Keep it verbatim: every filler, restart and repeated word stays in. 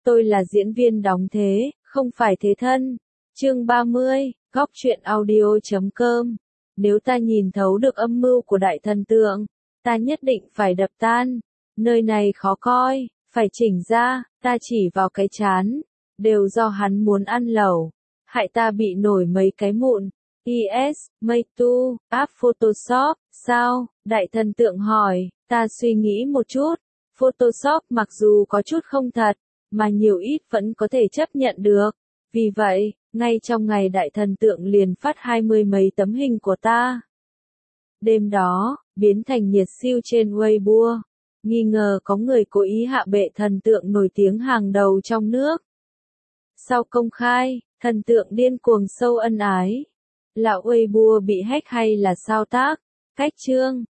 Tôi là diễn viên đóng thế, không phải thế thân. Chương ba mươi, góc truyện audio chấm com. Nếu ta nhìn thấu được âm mưu của đại thần tượng, ta nhất định phải đập tan. Nơi này khó coi, phải chỉnh ra, ta chỉ vào cái chán. Đều do hắn muốn ăn lẩu. Hại ta bị nổi mấy cái mụn. Yes, Make tu, app Photoshop, sao? Đại thần tượng hỏi, ta suy nghĩ một chút. Photoshop mặc dù có chút không thật, mà nhiều ít vẫn có thể chấp nhận được. Vì vậy, ngay trong ngày đại thần tượng liền phát hai mươi mấy tấm hình của ta. Đêm đó, biến thành nhiệt siêu trên Weibo. Nghi ngờ có người cố ý hạ bệ thần tượng nổi tiếng hàng đầu trong nước. Sau công khai, thần tượng điên cuồng sâu ân ái. Là Weibo bị hack hay là sao tác? Cách chương,